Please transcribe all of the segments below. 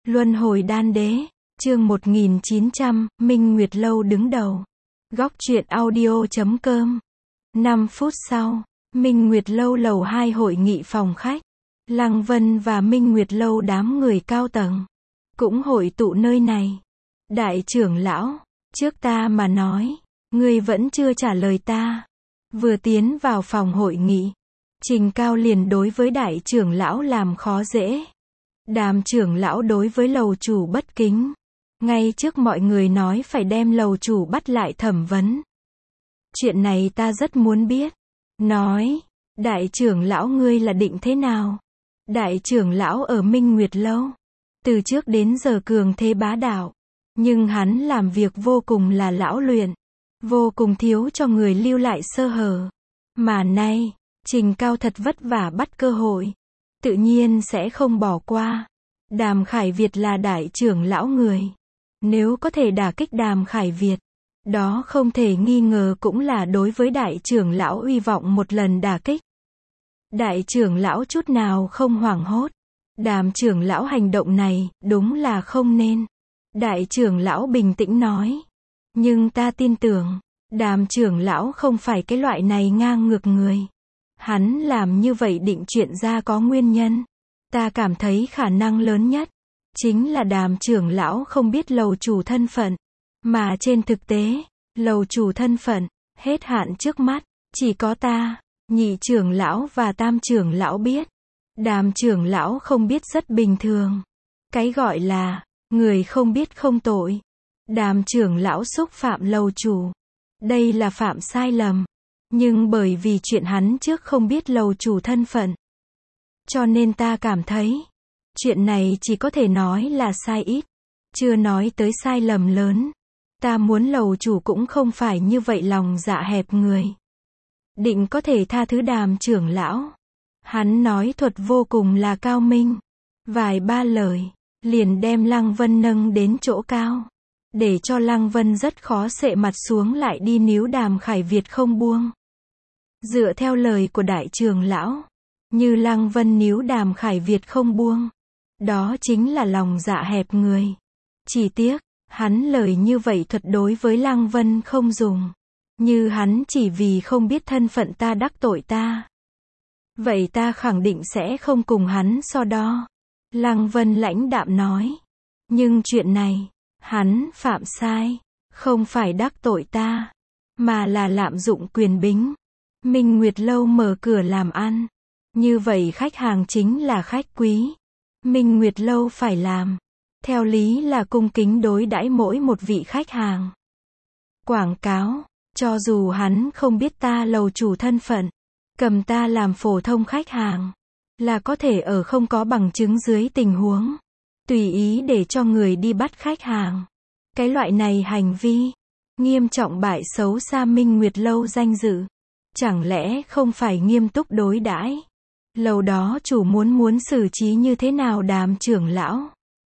Luân hồi đan đế, chương 1900, Minh Nguyệt Lâu đứng đầu. Góc truyện audio.com. 5 phút sau, Minh Nguyệt Lâu lầu 2 hội nghị phòng khách. Lăng Vân và Minh Nguyệt Lâu đám người cao tầng cũng hội tụ nơi này. Đại trưởng lão, trước ta mà nói, ngươi vẫn chưa trả lời ta. Vừa tiến vào phòng hội nghị, Trình Cao liền đối với đại trưởng lão làm khó dễ. Đàm trưởng lão đối với lầu chủ bất kính. Ngay trước mọi người nói phải đem lầu chủ bắt lại thẩm vấn. Chuyện này ta rất muốn biết. Nói, đại trưởng lão ngươi là định thế nào? Đại trưởng lão ở Minh Nguyệt Lâu, từ trước đến giờ cường thế bá đạo. Nhưng hắn làm việc vô cùng là lão luyện. Vô cùng thiếu cho người lưu lại sơ hở. Mà nay, Trình Cao thật vất vả bắt cơ hội. Tự nhiên sẽ không bỏ qua. Đàm Khải Việt là đại trưởng lão người. Nếu có thể đả kích Đàm Khải Việt, đó không thể nghi ngờ cũng là đối với đại trưởng lão uy vọng một lần đả kích. Đại trưởng lão chút nào không hoảng hốt. Đàm trưởng lão hành động này, đúng là không nên. Đại trưởng lão bình tĩnh nói. Nhưng ta tin tưởng, Đàm trưởng lão không phải cái loại này ngang ngược người. Hắn làm như vậy định chuyện ra có nguyên nhân. Ta cảm thấy khả năng lớn nhất chính là Đàm trưởng lão không biết lầu chủ thân phận. Mà trên thực tế, lầu chủ thân phận, hết hạn trước mắt, chỉ có ta, nhị trưởng lão và tam trưởng lão biết. Đàm trưởng lão không biết rất bình thường. Cái gọi là, người không biết không tội. Đàm trưởng lão xúc phạm lầu chủ. Đây là phạm sai lầm. Nhưng bởi vì chuyện hắn trước không biết lầu chủ thân phận. Cho nên ta cảm thấy, chuyện này chỉ có thể nói là sai ít. Chưa nói tới sai lầm lớn. Ta muốn lầu chủ cũng không phải như vậy lòng dạ hẹp người. Định có thể tha thứ Đàm trưởng lão. Hắn nói thuật vô cùng là cao minh. Vài ba lời, liền đem Lăng Vân nâng đến chỗ cao. Để cho Lăng Vân rất khó sệ mặt xuống lại đi níu Đàm Khải Việt không buông. Dựa theo lời của đại trưởng lão, như Lăng Vân níu Đàm Khải Việt không buông, đó chính là lòng dạ hẹp người. Chỉ tiếc, hắn lời như vậy thuật đối với Lăng Vân không dùng. Như hắn chỉ vì không biết thân phận ta đắc tội ta. Vậy ta khẳng định sẽ không cùng hắn so đo. Lăng Vân lãnh đạm nói. Nhưng chuyện này, hắn phạm sai, không phải đắc tội ta, mà là lạm dụng quyền bính. Minh Nguyệt Lâu mở cửa làm ăn. Như vậy khách hàng chính là khách quý. Minh Nguyệt Lâu phải làm. Theo lý là cung kính đối đãi mỗi một vị khách hàng. Quảng cáo, cho dù hắn không biết ta lầu chủ thân phận, cầm ta làm phổ thông khách hàng, là có thể ở không có bằng chứng dưới tình huống, tùy ý để cho người đi bắt khách hàng. Cái loại này hành vi, nghiêm trọng bại xấu xa Minh Nguyệt Lâu danh dự. Chẳng lẽ không phải nghiêm túc đối đãi? Lầu đó chủ muốn xử trí như thế nào Đàm trưởng lão?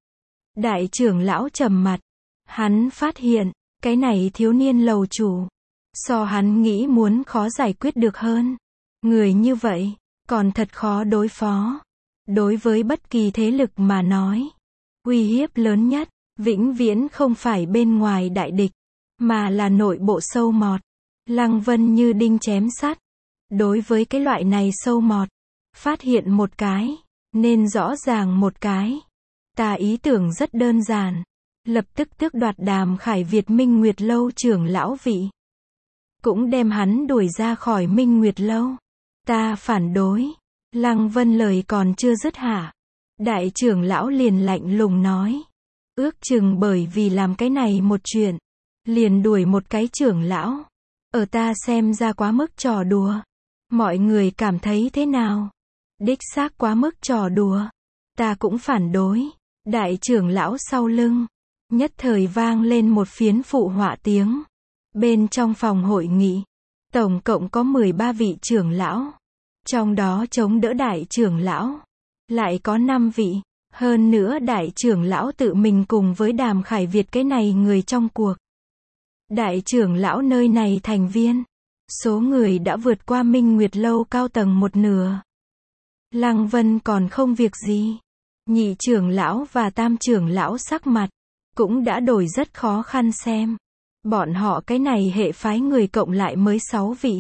Đại trưởng lão trầm mặt. Hắn phát hiện, cái này thiếu niên lầu chủ, so hắn nghĩ muốn khó giải quyết được hơn. Người như vậy, còn thật khó đối phó. Đối với bất kỳ thế lực mà nói, uy hiếp lớn nhất, vĩnh viễn không phải bên ngoài đại địch, mà là nội bộ sâu mọt. Lăng Vân như đinh chém sắt. Đối với cái loại này sâu mọt, phát hiện một cái, nên rõ ràng một cái. Ta ý tưởng rất đơn giản. Lập tức tước đoạt Đàm Khải Việt Minh Nguyệt Lâu trưởng lão vị. Cũng đem hắn đuổi ra khỏi Minh Nguyệt Lâu. Ta phản đối. Lăng Vân lời còn chưa dứt hả. Đại trưởng lão liền lạnh lùng nói. Ước chừng bởi vì làm cái này một chuyện, liền đuổi một cái trưởng lão. Ở ta xem ra quá mức trò đùa. Mọi người cảm thấy thế nào? Đích xác quá mức trò đùa. Ta cũng phản đối. Đại trưởng lão sau lưng, nhất thời vang lên một phiến phụ họa tiếng. Bên trong phòng hội nghị, tổng cộng có 13 vị trưởng lão. Trong đó chống đỡ đại trưởng lão, lại có 5 vị. Hơn nữa đại trưởng lão tự mình cùng với Đàm Khải Việt cái này người trong cuộc. Đại trưởng lão nơi này thành viên, số người đã vượt qua Minh Nguyệt Lâu cao tầng một nửa. Lăng Vân còn không việc gì. Nhị trưởng lão và tam trưởng lão sắc mặt cũng đã đổi rất khó khăn xem. Bọn họ cái này hệ phái người cộng lại mới 6 vị.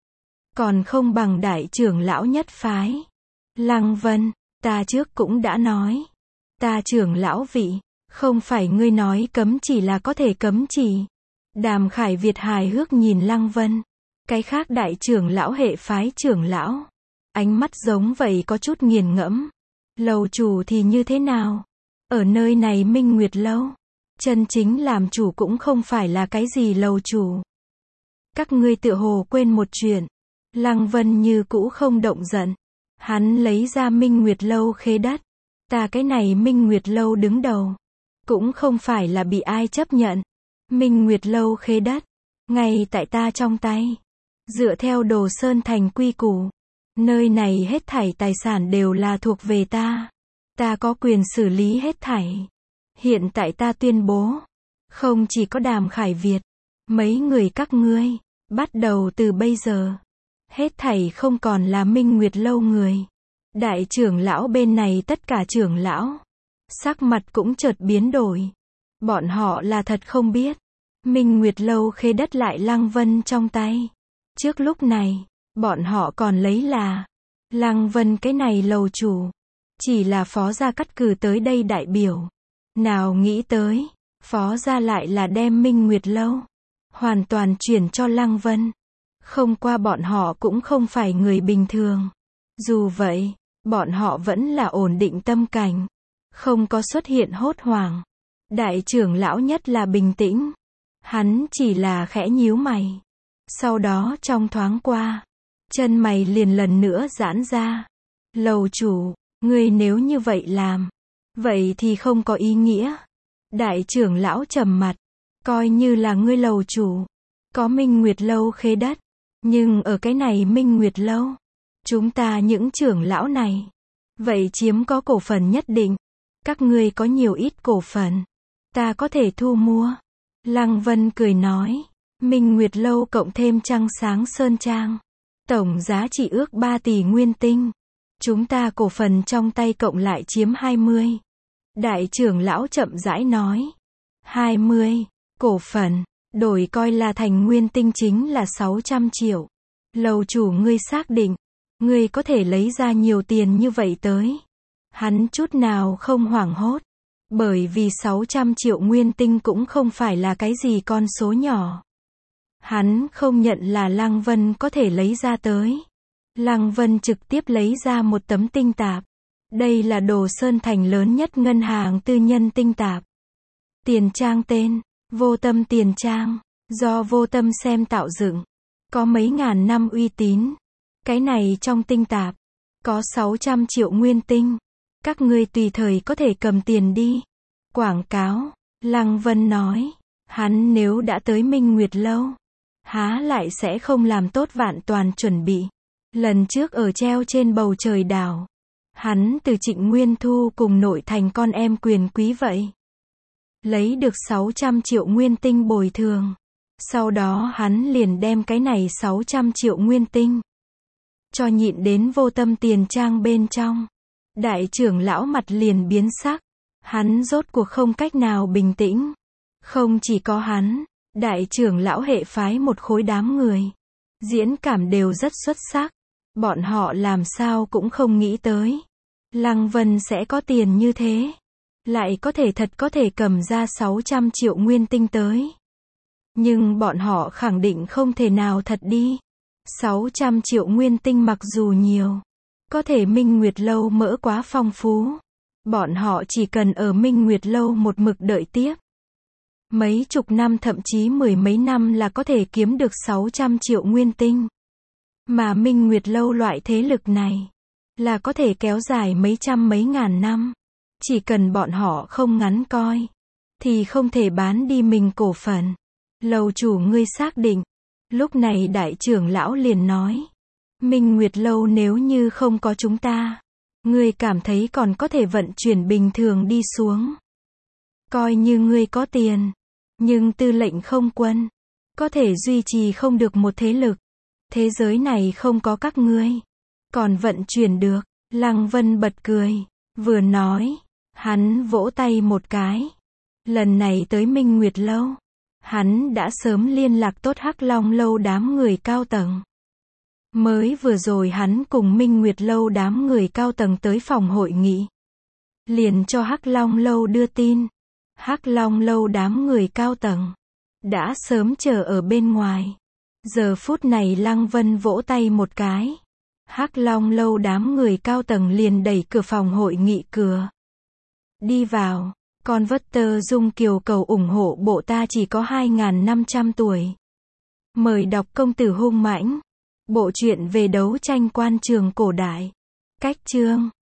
Còn không bằng đại trưởng lão nhất phái. Lăng Vân, ta trước cũng đã nói. Ta trưởng lão vị, không phải ngươi nói cấm chỉ là có thể cấm chỉ. Đàm Khải Việt hài hước nhìn Lăng Vân. Cái khác đại trưởng lão hệ phái trưởng lão. Ánh mắt giống vậy có chút nghiền ngẫm. Lầu chủ thì như thế nào? Ở nơi này Minh Nguyệt Lâu. Chân chính làm chủ cũng không phải là cái gì lầu chủ. Các ngươi tựa hồ quên một chuyện. Lăng Vân như cũ không động giận. Hắn lấy ra Minh Nguyệt Lâu khế đất. Ta cái này Minh Nguyệt Lâu đứng đầu. Cũng không phải là bị ai chấp nhận. Minh Nguyệt Lâu khế đất. Ngay tại ta trong tay. Dựa theo Đồ Sơn Thành quy củ. Nơi này hết thảy tài sản đều là thuộc về ta. Ta có quyền xử lý hết thảy. Hiện tại ta tuyên bố. Không chỉ có Đàm Khải Việt. Mấy người các ngươi. Bắt đầu từ bây giờ. Hết thảy không còn là Minh Nguyệt Lâu người. Đại trưởng lão bên này tất cả trưởng lão. Sắc mặt cũng chợt biến đổi. Bọn họ là thật không biết. Minh Nguyệt Lâu khế đất lại Lăng Vân trong tay. Trước lúc này, bọn họ còn lấy là Lăng Vân cái này lầu chủ. Chỉ là phó gia cắt cử tới đây đại biểu. Nào nghĩ tới, phó gia lại là đem Minh Nguyệt Lâu hoàn toàn chuyển cho Lăng Vân. Không qua bọn họ cũng không phải người bình thường. Dù vậy, bọn họ vẫn là ổn định tâm cảnh. Không có xuất hiện hốt hoảng. Đại trưởng lão nhất là bình tĩnh. Hắn chỉ là khẽ nhíu mày. Sau đó trong thoáng qua, chân mày liền lần nữa giãn ra. Lầu chủ, ngươi nếu như vậy làm, vậy thì không có ý nghĩa. Đại trưởng lão trầm mặt. Coi như là ngươi lầu chủ. Có Minh Nguyệt Lâu khế đất. Nhưng ở cái này Minh Nguyệt Lâu, chúng ta những trưởng lão này, vậy chiếm có cổ phần nhất định. Các ngươi có nhiều ít cổ phần, ta có thể thu mua. Lăng Vân cười nói, Minh Nguyệt Lâu cộng thêm Trăng Sáng Sơn Trang, tổng giá trị ước 3 tỷ nguyên tinh. Chúng ta cổ phần trong tay cộng lại chiếm 20. Đại trưởng lão chậm rãi nói, 20 cổ phần, đổi coi là thành nguyên tinh chính là 600 triệu. Lầu chủ ngươi xác định, ngươi có thể lấy ra nhiều tiền như vậy tới. Hắn chút nào không hoảng hốt. Bởi vì 600 triệu nguyên tinh cũng không phải là cái gì con số nhỏ. Hắn không nhận là Lăng Vân có thể lấy ra tới. Lăng Vân trực tiếp lấy ra một tấm tinh tạp. Đây là Đồ Sơn Thành lớn nhất ngân hàng tư nhân tinh tạp. Tiền trang tên, Vô Tâm Tiền Trang, do Vô Tâm xem tạo dựng. Có mấy ngàn năm uy tín. Cái này trong tinh tạp, có 600 triệu nguyên tinh. Các ngươi tùy thời có thể cầm tiền đi. Quảng cáo, Lăng Vân nói, hắn nếu đã tới Minh Nguyệt Lâu, há lại sẽ không làm tốt vạn toàn chuẩn bị. Lần trước ở treo trên bầu trời đảo, hắn từ Trịnh Nguyên Thu cùng nội thành con em quyền quý vậy. Lấy được 600 triệu nguyên tinh bồi thường. Sau đó hắn liền đem cái này 600 triệu nguyên tinh cho nhịn đến Vô Tâm Tiền Trang bên trong. Đại trưởng lão mặt liền biến sắc. Hắn rốt cuộc không cách nào bình tĩnh. Không chỉ có hắn, đại trưởng lão hệ phái một khối đám người. Diễn cảm đều rất xuất sắc. Bọn họ làm sao cũng không nghĩ tới. Lăng Vân sẽ có tiền như thế. Lại có thể cầm ra 600 triệu nguyên tinh tới. Nhưng bọn họ khẳng định không thể nào thật đi. 600 triệu nguyên tinh mặc dù nhiều, có thể Minh Nguyệt Lâu mỡ quá phong phú. Bọn họ chỉ cần ở Minh Nguyệt Lâu một mực đợi tiếp. Mấy chục năm thậm chí mười mấy năm là có thể kiếm được 600 triệu nguyên tinh. Mà Minh Nguyệt Lâu loại thế lực này, là có thể kéo dài mấy trăm mấy ngàn năm. Chỉ cần bọn họ không ngắn coi, thì không thể bán đi mình cổ phần. Lầu chủ ngươi xác định. Lúc này đại trưởng lão liền nói, Minh Nguyệt Lâu nếu như không có chúng ta, ngươi cảm thấy còn có thể vận chuyển bình thường đi xuống. Coi như ngươi có tiền, nhưng tư lệnh không quân, có thể duy trì không được một thế lực. Thế giới này không có các ngươi, còn vận chuyển được. Lăng Vân bật cười. Vừa nói, hắn vỗ tay một cái. Lần này tới Minh Nguyệt Lâu, hắn đã sớm liên lạc tốt Hắc Long Lâu đám người cao tầng. Mới vừa rồi hắn cùng Minh Nguyệt Lâu đám người cao tầng tới phòng hội nghị. Liền cho Hắc Long Lâu đưa tin. Hắc Long Lâu đám người cao tầng đã sớm chờ ở bên ngoài. Giờ phút này Lăng Vân vỗ tay một cái. Hắc Long Lâu đám người cao tầng liền đẩy cửa phòng hội nghị cửa. Đi vào. Converter Dung Kiều cầu ủng hộ bộ ta chỉ có 2.500 tuổi. Mời đọc Công tử hung mãnh. Bộ truyện về đấu tranh quan trường cổ đại. Cách chương